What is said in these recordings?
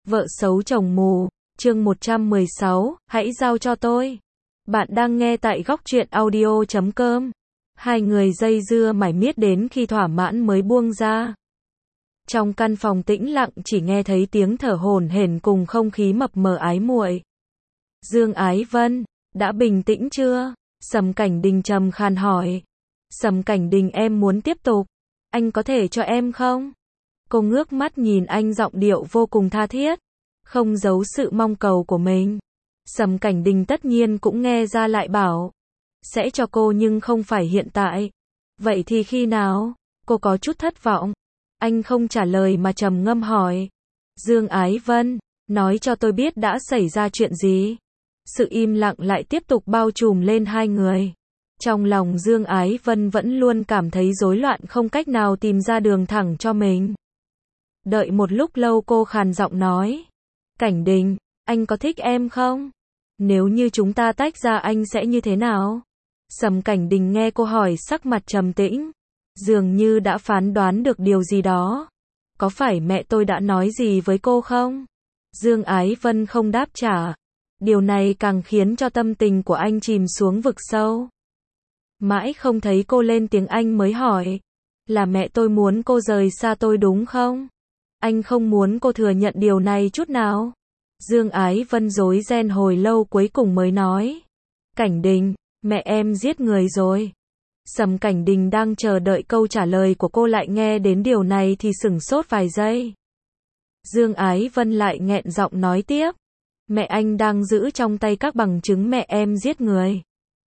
Vợ xấu chồng mù, chương 116, hãy giao cho tôi. Bạn đang nghe tại góc truyện audio.com. Hai người dây dưa mải miết đến khi thỏa mãn mới buông ra. Trong căn phòng tĩnh lặng chỉ nghe thấy tiếng thở hổn hển cùng không khí mập mờ ái muội. Dương Ái Vân, đã bình tĩnh chưa? Sầm Cảnh Đình trầm khàn hỏi. Sầm Cảnh Đình, em muốn tiếp tục. Anh có thể cho em không? Cô ngước mắt nhìn anh, giọng điệu vô cùng tha thiết, không giấu sự mong cầu của mình. Sầm Cảnh Đình tất nhiên cũng nghe ra, lại bảo, sẽ cho cô nhưng không phải hiện tại. Vậy thì khi nào? Cô có chút thất vọng. Anh không trả lời mà trầm ngâm hỏi. Dương Ái Vân, nói cho tôi biết đã xảy ra chuyện gì. Sự im lặng lại tiếp tục bao trùm lên hai người. Trong lòng Dương Ái Vân vẫn luôn cảm thấy rối loạn, không cách nào tìm ra đường thẳng cho mình. Đợi một lúc lâu cô khàn giọng nói. Cảnh Đình, anh có thích em không? Nếu như chúng ta tách ra anh sẽ như thế nào? Sầm Cảnh Đình nghe cô hỏi, sắc mặt trầm tĩnh, dường như đã phán đoán được điều gì đó. Có phải mẹ tôi đã nói gì với cô không? Dương Ái Vân không đáp trả. Điều này càng khiến cho tâm tình của anh chìm xuống vực sâu. Mãi không thấy cô lên tiếng, anh mới hỏi. Là mẹ tôi muốn cô rời xa tôi đúng không? Anh không muốn cô thừa nhận điều này chút nào. Dương Ái Vân rối ren hồi lâu cuối cùng mới nói. Cảnh Đình, mẹ em giết người rồi. Sầm Cảnh Đình đang chờ đợi câu trả lời của cô, lại nghe đến điều này thì sửng sốt vài giây. Dương Ái Vân lại nghẹn giọng nói tiếp. Mẹ anh đang giữ trong tay các bằng chứng mẹ em giết người.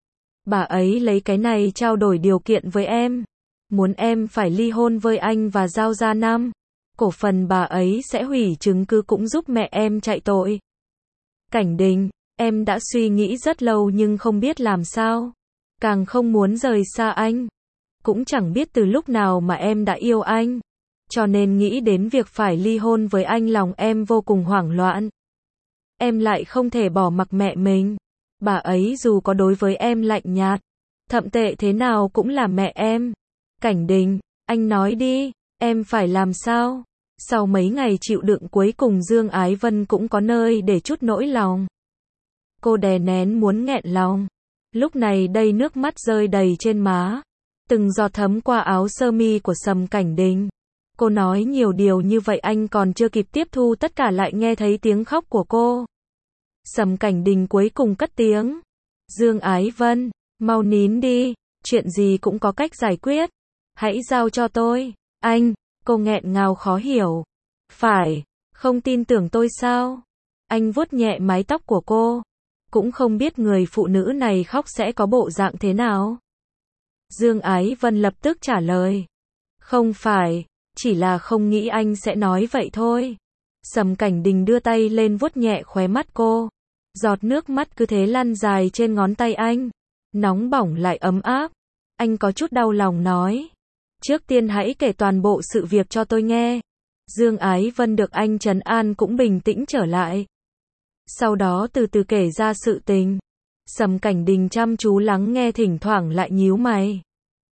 Bà ấy lấy cái này trao đổi điều kiện với em. Muốn em phải ly hôn với anh và giao ra cổ phần bà ấy sẽ hủy chứng cứ cũng giúp mẹ em chạy tội. Cảnh Đình, em đã suy nghĩ rất lâu nhưng không biết làm sao. Càng không muốn rời xa anh. Cũng chẳng biết từ lúc nào mà em đã yêu anh. Cho nên nghĩ đến việc phải ly hôn với anh, lòng em vô cùng hoảng loạn. Em lại không thể bỏ mặc mẹ mình. Bà ấy dù có đối với em lạnh nhạt, thậm tệ thế nào cũng là mẹ em. Cảnh Đình, anh nói đi, em phải làm sao? Sau mấy ngày chịu đựng, cuối cùng Dương Ái Vân cũng có nơi để trút nỗi lòng. Cô đè nén muốn nghẹn lòng. Lúc này đây nước mắt rơi đầy trên má, từng giọt thấm qua áo sơ mi của Sầm Cảnh Đình. Cô nói nhiều điều như vậy, anh còn chưa kịp tiếp thu tất cả lại nghe thấy tiếng khóc của cô. Sầm Cảnh Đình cuối cùng cất tiếng. Dương Ái Vân, mau nín đi, chuyện gì cũng có cách giải quyết. Hãy giao cho tôi. Anh, cô nghẹn ngào khó hiểu. Phải, không tin tưởng tôi sao? Anh vuốt nhẹ mái tóc của cô. Cũng không biết người phụ nữ này khóc sẽ có bộ dạng thế nào. Dương Ái Vân lập tức trả lời. Không phải, chỉ là không nghĩ anh sẽ nói vậy thôi. Sầm Cảnh Đình đưa tay lên vuốt nhẹ khóe mắt cô. Giọt nước mắt cứ thế lăn dài trên ngón tay anh. Nóng bỏng lại ấm áp. Anh có chút đau lòng nói. Trước tiên hãy kể toàn bộ sự việc cho tôi nghe. Dương Ái Vân được anh trấn an cũng bình tĩnh trở lại. Sau đó từ từ kể ra sự tình. Sầm Cảnh Đình chăm chú lắng nghe, thỉnh thoảng lại nhíu mày.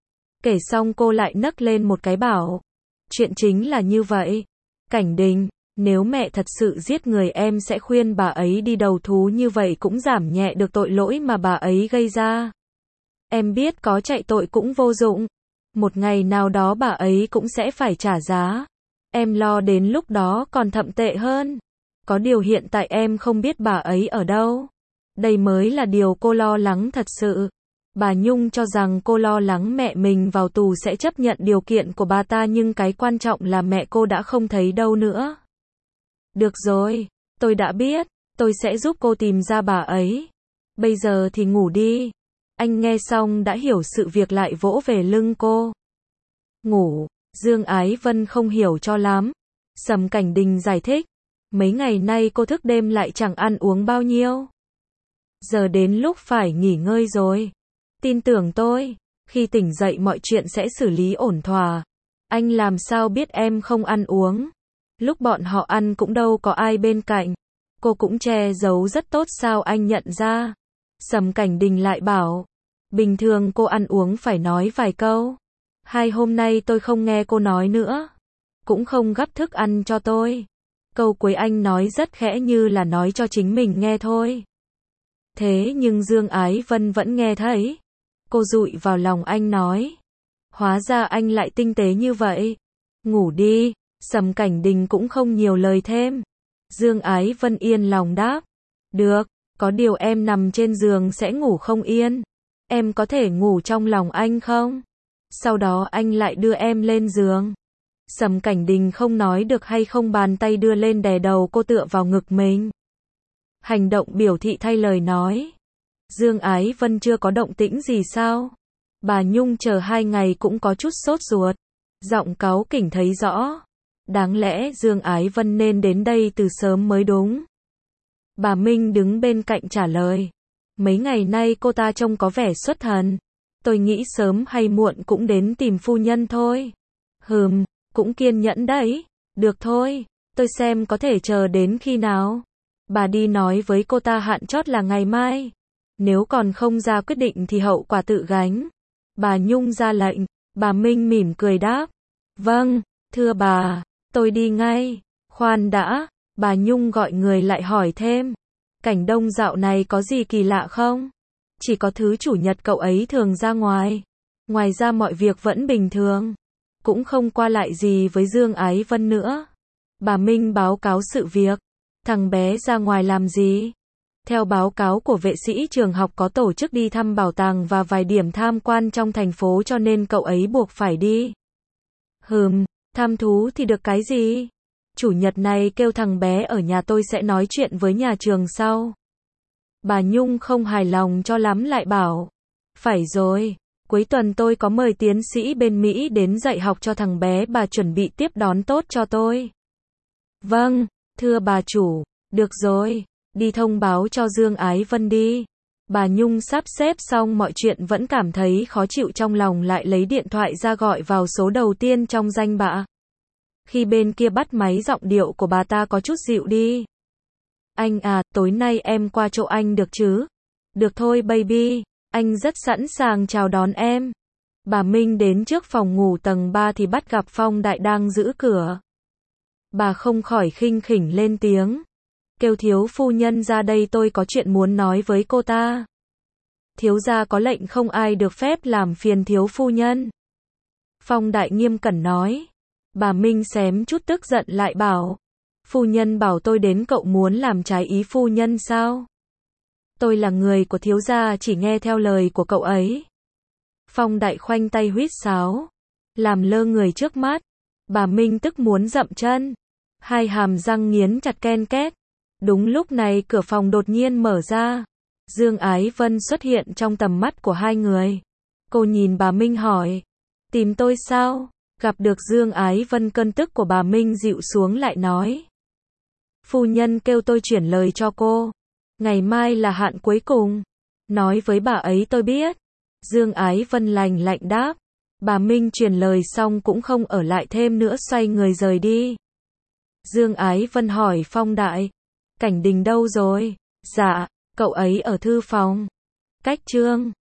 Kể xong cô lại nấc lên một cái bảo. Chuyện chính là như vậy. Cảnh Đình, nếu mẹ thật sự giết người em sẽ khuyên bà ấy đi đầu thú, như vậy cũng giảm nhẹ được tội lỗi mà bà ấy gây ra. Em biết có chạy tội cũng vô dụng. Một ngày nào đó bà ấy cũng sẽ phải trả giá. Em lo đến lúc đó còn thậm tệ hơn. Có điều hiện tại em không biết bà ấy ở đâu. Đây mới là điều cô lo lắng thật sự. Bà Nhung cho rằng cô lo lắng mẹ mình vào tù sẽ chấp nhận điều kiện của bà ta, nhưng cái quan trọng là mẹ cô đã không thấy đâu nữa. Được rồi, tôi đã biết, tôi sẽ giúp cô tìm ra bà ấy. Bây giờ thì ngủ đi. Anh nghe xong đã hiểu sự việc, lại vỗ về lưng cô. Ngủ. Dương Ái Vân không hiểu cho lắm. Sầm Cảnh Đình giải thích. Mấy ngày nay cô thức đêm lại chẳng ăn uống bao nhiêu. Giờ đến lúc phải nghỉ ngơi rồi. Tin tưởng tôi, khi tỉnh dậy mọi chuyện sẽ xử lý ổn thỏa. Anh làm sao biết em không ăn uống? Lúc bọn họ ăn cũng đâu có ai bên cạnh. Cô cũng che giấu rất tốt, sao anh nhận ra? Sầm Cảnh Đình lại bảo. Bình thường cô ăn uống phải nói vài câu. 2 hôm nay tôi không nghe cô nói nữa. Cũng không gắp thức ăn cho tôi. Câu cuối anh nói rất khẽ như là nói cho chính mình nghe thôi. Thế nhưng Dương Ái Vân vẫn nghe thấy. Cô dụi vào lòng anh nói. Hóa ra anh lại tinh tế như vậy. Ngủ đi. Sầm Cảnh Đình cũng không nhiều lời thêm. Dương Ái Vân yên lòng đáp. Được, có điều em nằm trên giường sẽ ngủ không yên. Em có thể ngủ trong lòng anh không? Sau đó anh lại đưa em lên giường. Sầm Cảnh Đình không nói được hay không, bàn tay đưa lên đè đầu cô tựa vào ngực mình. Hành động biểu thị thay lời nói. Dương Ái Vân chưa có động tĩnh gì sao? Bà Nhung chờ 2 ngày cũng có chút sốt ruột. Giọng cáu kỉnh thấy rõ. Đáng lẽ Dương Ái Vân nên đến đây từ sớm mới đúng. Bà Minh đứng bên cạnh trả lời. Mấy ngày nay cô ta trông có vẻ xuất thần. Tôi nghĩ sớm hay muộn cũng đến tìm phu nhân thôi. Cũng kiên nhẫn đấy. Được thôi, tôi xem có thể chờ đến khi nào. Bà đi nói với cô ta hạn chót là ngày mai. Nếu còn không ra quyết định thì hậu quả tự gánh. Bà Nhung ra lệnh. Bà Minh mỉm cười đáp. Vâng, thưa bà, tôi đi ngay. Khoan đã, bà Nhung gọi người lại hỏi thêm. Cảnh Đông dạo này có gì kỳ lạ không? Chỉ có thứ chủ nhật cậu ấy thường ra ngoài. Ngoài ra mọi việc vẫn bình thường. Cũng không qua lại gì với Dương Ái Vân nữa. Bà Minh báo cáo sự việc. Thằng bé ra ngoài làm gì? Theo báo cáo của vệ sĩ trường học có tổ chức đi thăm bảo tàng và vài điểm tham quan trong thành phố cho nên cậu ấy buộc phải đi. Tham thú thì được cái gì? Chủ nhật này kêu thằng bé ở nhà, tôi sẽ nói chuyện với nhà trường sau. Bà Nhung không hài lòng cho lắm lại bảo. Phải rồi, cuối tuần tôi có mời tiến sĩ bên Mỹ đến dạy học cho thằng bé, bà chuẩn bị tiếp đón tốt cho tôi. Vâng, thưa bà chủ, được rồi, đi thông báo cho Dương Ái Vân đi. Bà Nhung sắp xếp xong mọi chuyện vẫn cảm thấy khó chịu trong lòng, lại lấy điện thoại ra gọi vào số đầu tiên trong danh bạ. Khi bên kia bắt máy, giọng điệu của bà ta có chút dịu đi. Anh à, tối nay em qua chỗ anh được chứ? Được thôi baby, anh rất sẵn sàng chào đón em. Bà Minh đến trước phòng ngủ tầng 3 thì bắt gặp Phong Đại đang giữ cửa. Bà không khỏi khinh khỉnh lên tiếng. Kêu thiếu phu nhân ra đây, tôi có chuyện muốn nói với cô ta. Thiếu gia có lệnh không ai được phép làm phiền thiếu phu nhân. Phong Đại nghiêm cẩn nói. Bà Minh xém chút tức giận lại bảo. Phu nhân bảo tôi đến, cậu muốn làm trái ý phu nhân sao? Tôi là người của thiếu gia, chỉ nghe theo lời của cậu ấy. Phong Đại khoanh tay huýt sáo. Làm lơ người trước mắt. Bà Minh tức muốn dậm chân. Hai hàm răng nghiến chặt ken két. Đúng lúc này cửa phòng đột nhiên mở ra. Dương Ái Vân xuất hiện trong tầm mắt của hai người. Cô nhìn bà Minh hỏi. Tìm tôi sao? Gặp được Dương Ái Vân, cơn tức của bà Minh dịu xuống lại nói. Phu nhân kêu tôi chuyển lời cho cô. Ngày mai là hạn cuối cùng. Nói với bà ấy tôi biết. Dương Ái Vân lành lạnh đáp. Bà Minh truyền lời xong cũng không ở lại thêm nữa, xoay người rời đi. Dương Ái Vân hỏi Phong Đại. Cảnh Đình đâu rồi? Dạ, cậu ấy ở thư phòng. Cách chương